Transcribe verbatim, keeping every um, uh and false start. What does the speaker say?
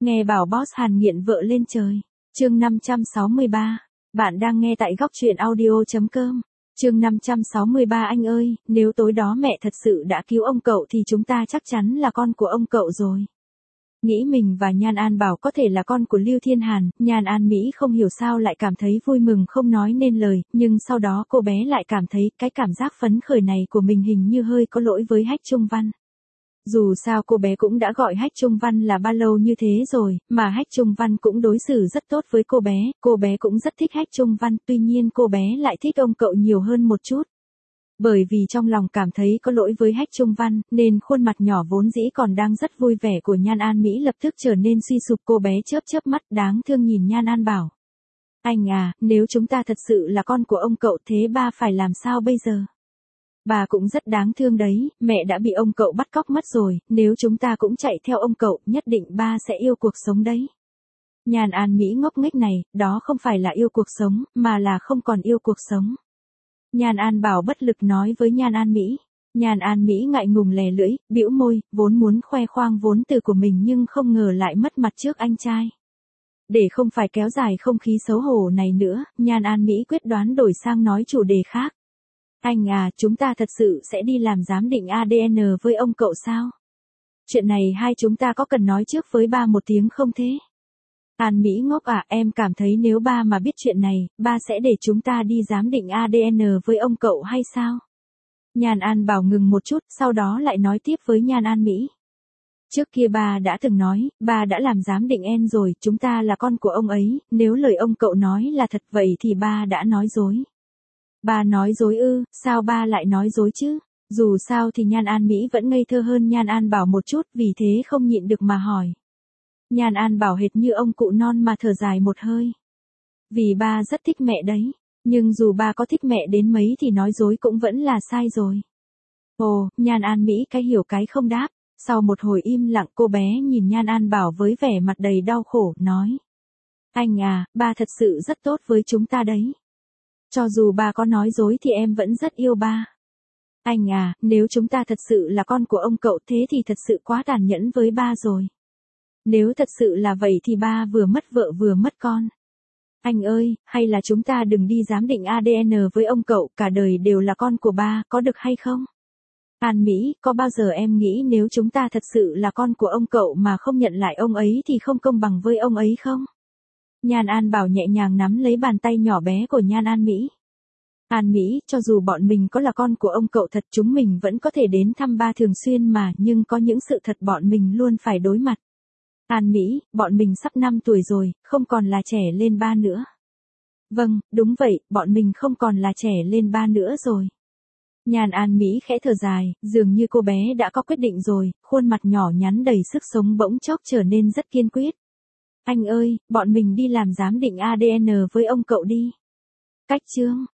Nghe bảo boss Hàn nghiện vợ lên trời. Chương năm trăm sáu mươi ba. Bạn đang nghe tại góc truyện audio chấm com. Chương năm trăm sáu mươi ba. Anh ơi, nếu tối đó mẹ thật sự đã cứu ông cậu thì chúng ta chắc chắn là con của ông cậu rồi. Nghĩ mình và Nhan An Bảo có thể là con của Lưu Thiên Hàn, Nhan An Mỹ không hiểu sao lại cảm thấy vui mừng không nói nên lời, nhưng sau đó cô bé lại cảm thấy cái cảm giác phấn khởi này của mình hình như hơi có lỗi với Hách Trung Văn. Dù sao cô bé cũng đã gọi Hách Trung Văn là ba lâu như thế rồi, mà Hách Trung Văn cũng đối xử rất tốt với cô bé, cô bé cũng rất thích Hách Trung Văn, tuy nhiên cô bé lại thích ông cậu nhiều hơn một chút. Bởi vì trong lòng cảm thấy có lỗi với Hách Trung Văn, nên khuôn mặt nhỏ vốn dĩ còn đang rất vui vẻ của Nhan An Mỹ lập tức trở nên suy sụp. Cô bé chớp chớp mắt đáng thương nhìn Nhan An Bảo. Anh à, nếu chúng ta thật sự là con của ông cậu thế ba phải làm sao bây giờ? Bà cũng rất đáng thương đấy, mẹ đã bị ông cậu bắt cóc mất rồi, nếu chúng ta cũng chạy theo ông cậu, nhất định ba sẽ yêu cuộc sống đấy. Nhan An Mỹ ngốc nghếch này, đó không phải là yêu cuộc sống, mà là không còn yêu cuộc sống. Nhan An Bảo bất lực nói với Nhan An Mỹ. Nhan An Mỹ ngại ngùng lè lưỡi, bĩu môi, vốn muốn khoe khoang vốn từ của mình nhưng không ngờ lại mất mặt trước anh trai. Để không phải kéo dài không khí xấu hổ này nữa, Nhan An Mỹ quyết đoán đổi sang nói chủ đề khác. Anh à, chúng ta thật sự sẽ đi làm giám định a đê en với ông cậu sao? Chuyện này hai chúng ta có cần nói trước với ba một tiếng không thế? An Mỹ ngốc à, em cảm thấy nếu ba mà biết chuyện này, ba sẽ để chúng ta đi giám định a đê en với ông cậu hay sao? Nhan An Bảo ngừng một chút, sau đó lại nói tiếp với Nhan An Mỹ. Trước kia ba đã từng nói, ba đã làm giám định en rồi, chúng ta là con của ông ấy, nếu lời ông cậu nói là thật vậy thì ba đã nói dối. Ba nói dối ư, sao ba lại nói dối chứ? Dù sao thì Nhan An Mỹ vẫn ngây thơ hơn Nhan An Bảo một chút, vì thế không nhịn được mà hỏi. Nhan An Bảo hệt như ông cụ non mà thở dài một hơi. Vì ba rất thích mẹ đấy, nhưng dù ba có thích mẹ đến mấy thì nói dối cũng vẫn là sai rồi. Ồ, Nhan An Mỹ cái hiểu cái không đáp. Sau một hồi im lặng cô bé nhìn Nhan An Bảo với vẻ mặt đầy đau khổ, nói. Anh à, ba thật sự rất tốt với chúng ta đấy. Cho dù ba có nói dối thì em vẫn rất yêu ba. Anh à, nếu chúng ta thật sự là con của ông cậu thế thì thật sự quá tàn nhẫn với ba rồi. Nếu thật sự là vậy thì ba vừa mất vợ vừa mất con. Anh ơi, hay là chúng ta đừng đi giám định a đê en với ông cậu, cả đời đều là con của ba, có được hay không? An Mỹ, có bao giờ em nghĩ nếu chúng ta thật sự là con của ông cậu mà không nhận lại ông ấy thì không công bằng với ông ấy không? Nhan An Bảo nhẹ nhàng nắm lấy bàn tay nhỏ bé của Nhan An Mỹ. An Mỹ, cho dù bọn mình có là con của ông cậu thật chúng mình vẫn có thể đến thăm ba thường xuyên mà, nhưng có những sự thật bọn mình luôn phải đối mặt. An Mỹ, bọn mình sắp năm tuổi rồi, không còn là trẻ lên ba nữa. Vâng, đúng vậy, bọn mình không còn là trẻ lên ba nữa rồi. Nhan An Mỹ khẽ thở dài, dường như cô bé đã có quyết định rồi, khuôn mặt nhỏ nhắn đầy sức sống bỗng chốc trở nên rất kiên quyết. Anh ơi, bọn mình đi làm giám định a đê en với ông cậu đi. Cách chương